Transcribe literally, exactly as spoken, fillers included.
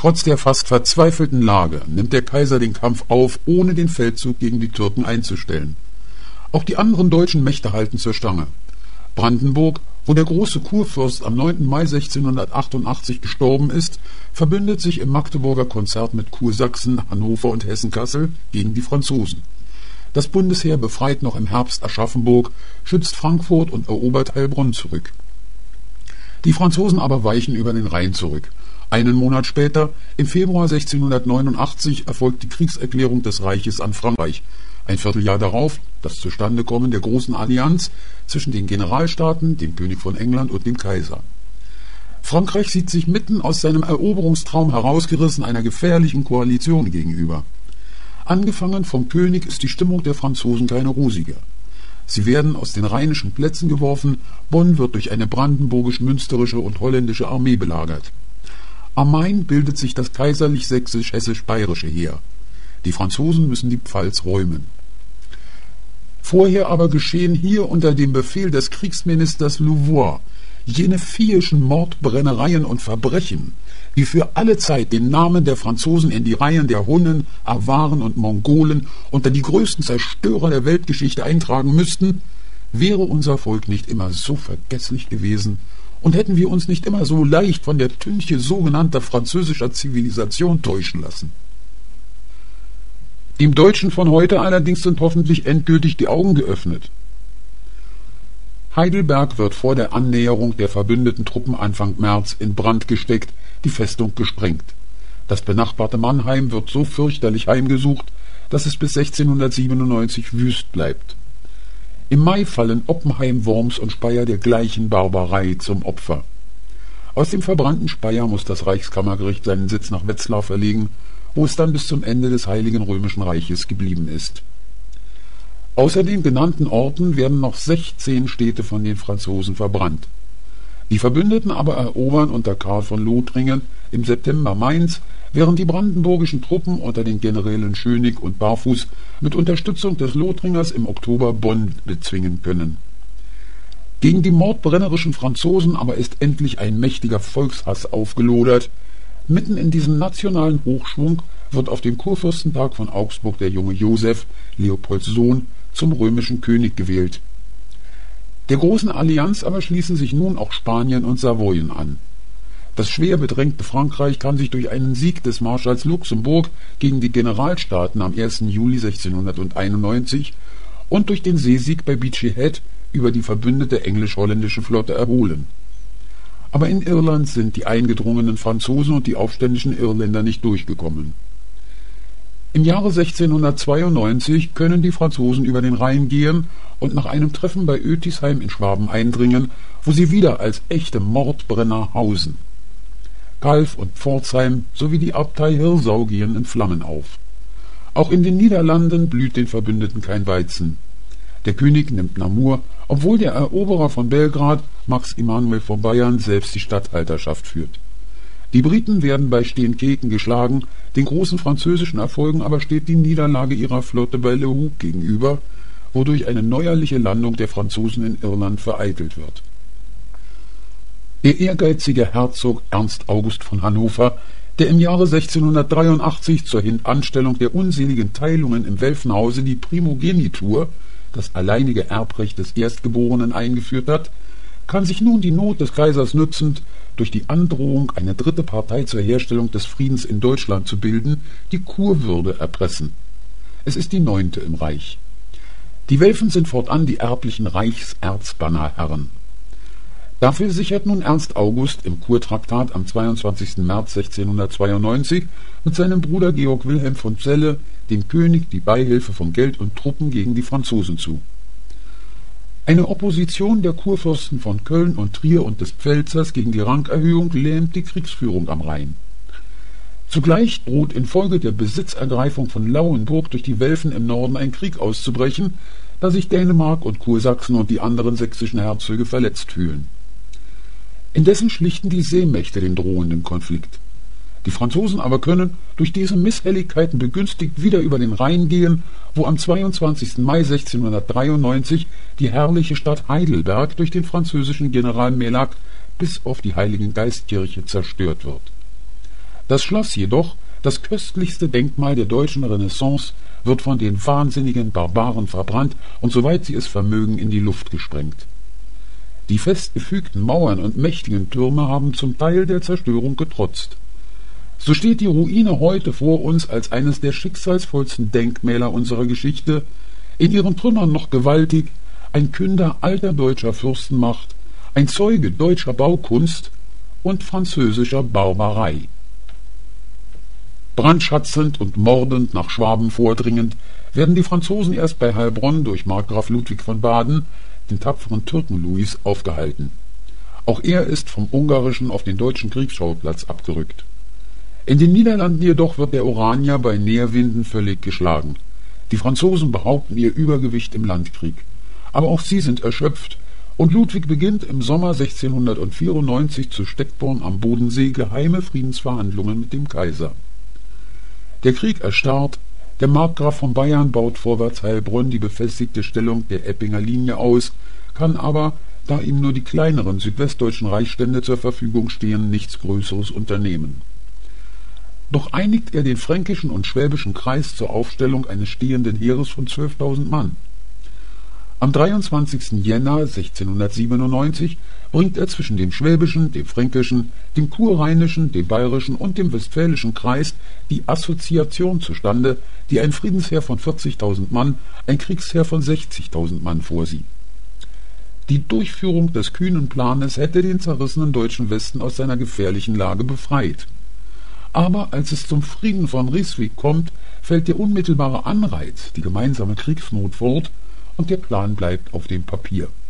Trotz der fast verzweifelten Lage nimmt der Kaiser den Kampf auf, ohne den Feldzug gegen die Türken einzustellen. Auch die anderen deutschen Mächte halten zur Stange. Brandenburg, wo der große Kurfürst am neunten Mai sechzehnhundertachtundachtzig gestorben ist, verbündet sich im Magdeburger Konzert mit Kursachsen, Hannover und Hessen-Kassel gegen die Franzosen. Das Bundesheer befreit noch im Herbst Aschaffenburg, schützt Frankfurt und erobert Heilbronn zurück. Die Franzosen aber weichen über den Rhein zurück. Einen Monat später, im Februar sechzehnhundertneunundachtzig, erfolgt die Kriegserklärung des Reiches an Frankreich. Ein Vierteljahr darauf das Zustandekommen der großen Allianz zwischen den Generalstaaten, dem König von England und dem Kaiser. Frankreich sieht sich mitten aus seinem Eroberungstraum herausgerissen einer gefährlichen Koalition gegenüber. Angefangen vom König ist die Stimmung der Franzosen keine rosige. Sie werden aus den rheinischen Plätzen geworfen, Bonn wird durch eine brandenburgisch-münsterische und holländische Armee belagert. Am Main bildet sich das kaiserlich-sächsisch-hessisch-bayerische Heer. Die Franzosen müssen die Pfalz räumen. Vorher aber geschehen hier unter dem Befehl des Kriegsministers Louvois jene viehischen Mordbrennereien und Verbrechen, die für alle Zeit den Namen der Franzosen in die Reihen der Hunnen, Awaren und Mongolen unter die größten Zerstörer der Weltgeschichte eintragen müssten, wäre unser Volk nicht immer so vergesslich gewesen und hätten wir uns nicht immer so leicht von der Tünche sogenannter französischer Zivilisation täuschen lassen. Dem Deutschen von heute allerdings sind hoffentlich endgültig die Augen geöffnet. Heidelberg wird vor der Annäherung der verbündeten Truppen Anfang März in Brand gesteckt, die Festung gesprengt. Das benachbarte Mannheim wird so fürchterlich heimgesucht, dass es bis sechzehnhundertsiebenundneunzig wüst bleibt. Im Mai fallen Oppenheim, Worms und Speyer der gleichen Barbarei zum Opfer. Aus dem verbrannten Speyer muss das Reichskammergericht seinen Sitz nach Wetzlar verlegen, wo es dann bis zum Ende des Heiligen Römischen Reiches geblieben ist. Außer den genannten Orten werden noch sechzehn Städte von den Franzosen verbrannt. Die Verbündeten aber erobern unter Karl von Lothringen im September Mainz, während die brandenburgischen Truppen unter den Generälen Schönig und Barfuß mit Unterstützung des Lothringers im Oktober Bonn bezwingen können. Gegen die mordbrennerischen Franzosen aber ist endlich ein mächtiger Volkshass aufgelodert. Mitten in diesem nationalen Hochschwung wird auf dem Kurfürstentag von Augsburg der junge Joseph, Leopolds Sohn, zum römischen König gewählt. Der großen Allianz aber schließen sich nun auch Spanien und Savoyen an. Das schwer bedrängte Frankreich kann sich durch einen Sieg des Marschalls Luxemburg gegen die Generalstaaten am ersten Juli sechzehnhunderteinundneunzig und durch den Seesieg bei Beachy Head über die verbündete englisch-holländische Flotte erholen. Aber in Irland sind die eingedrungenen Franzosen und die aufständischen Irländer nicht durchgekommen. Im Jahre sechzehnhundertzweiundneunzig können die Franzosen über den Rhein gehen und nach einem Treffen bei Ötisheim in Schwaben eindringen, wo sie wieder als echte Mordbrenner hausen. Calw und Pforzheim sowie die Abtei Hirsau gehen in Flammen auf. Auch in den Niederlanden blüht den Verbündeten kein Weizen. Der König nimmt Namur, obwohl der Eroberer von Belgrad, Max Emanuel von Bayern, selbst die Statthalterschaft führt. Die Briten werden bei Steenkeken geschlagen, den großen französischen Erfolgen aber steht die Niederlage ihrer Flotte bei Le Houx gegenüber, wodurch eine neuerliche Landung der Franzosen in Irland vereitelt wird. Der ehrgeizige Herzog Ernst August von Hannover, der im Jahre sechzehnhundertdreiundachtzig zur Hintanstellung der unseligen Teilungen im Welfenhause die Primogenitur, das alleinige Erbrecht des Erstgeborenen, eingeführt hat, kann sich nun die Not des Kaisers nützend durch die Androhung, eine dritte Partei zur Herstellung des Friedens in Deutschland zu bilden, die Kurwürde erpressen. Es ist die neunte im Reich. Die Welfen sind fortan die erblichen Reichserzbannerherren. Dafür sichert nun Ernst August im Kurtraktat am zweiundzwanzigsten März sechzehnhundertzweiundneunzig mit seinem Bruder Georg Wilhelm von Celle dem König die Beihilfe von Geld und Truppen gegen die Franzosen zu. Eine Opposition der Kurfürsten von Köln und Trier und des Pfälzers gegen die Rangerhöhung lähmt die Kriegsführung am Rhein. Zugleich droht infolge der Besitzergreifung von Lauenburg durch die Welfen im Norden ein Krieg auszubrechen, da sich Dänemark und Kursachsen und die anderen sächsischen Herzöge verletzt fühlen. Indessen schlichten die Seemächte den drohenden Konflikt. Die Franzosen aber können, durch diese Misshelligkeiten begünstigt, wieder über den Rhein gehen, wo am zweiundzwanzigsten Mai sechzehnhundertdreiundneunzig die herrliche Stadt Heidelberg durch den französischen General Mélac bis auf die Heiligen Geistkirche zerstört wird. Das Schloss jedoch, das köstlichste Denkmal der deutschen Renaissance, wird von den wahnsinnigen Barbaren verbrannt und soweit sie es vermögen in die Luft gesprengt. Die festgefügten Mauern und mächtigen Türme haben zum Teil der Zerstörung getrotzt. So steht die Ruine heute vor uns als eines der schicksalsvollsten Denkmäler unserer Geschichte, in ihren Trümmern noch gewaltig, ein Künder alter deutscher Fürstenmacht, ein Zeuge deutscher Baukunst und französischer Barbarei. Brandschatzend und mordend nach Schwaben vordringend, werden die Franzosen erst bei Heilbronn durch Markgraf Ludwig von Baden, den tapferen Türken Louis, aufgehalten. Auch er ist vom ungarischen auf den deutschen Kriegsschauplatz abgerückt. In den Niederlanden jedoch wird der Oranier bei Näherwinden völlig geschlagen. Die Franzosen behaupten ihr Übergewicht im Landkrieg. Aber auch sie sind erschöpft, und Ludwig beginnt im Sommer sechzehnhundertvierundneunzig zu Steckborn am Bodensee geheime Friedensverhandlungen mit dem Kaiser. Der Krieg erstarrt, der Markgraf von Bayern baut vorwärts Heilbronn die befestigte Stellung der Eppinger Linie aus, kann aber, da ihm nur die kleineren südwestdeutschen Reichsstände zur Verfügung stehen, nichts Größeres unternehmen. Doch einigt er den fränkischen und schwäbischen Kreis zur Aufstellung eines stehenden Heeres von zwölftausend Mann. Am dreiundzwanzigsten Jänner sechzehnhundertsiebenundneunzig bringt er zwischen dem schwäbischen, dem fränkischen, dem kurrheinischen, dem bayerischen und dem westfälischen Kreis die Assoziation zustande, die ein Friedensheer von vierzigtausend Mann, ein Kriegsheer von sechzigtausend Mann vorsieht. Die Durchführung des kühnen Planes hätte den zerrissenen deutschen Westen aus seiner gefährlichen Lage befreit. Aber als es zum Frieden von Ryswick kommt, fällt der unmittelbare Anreiz, die gemeinsame Kriegsnot fort, und der Plan bleibt auf dem Papier.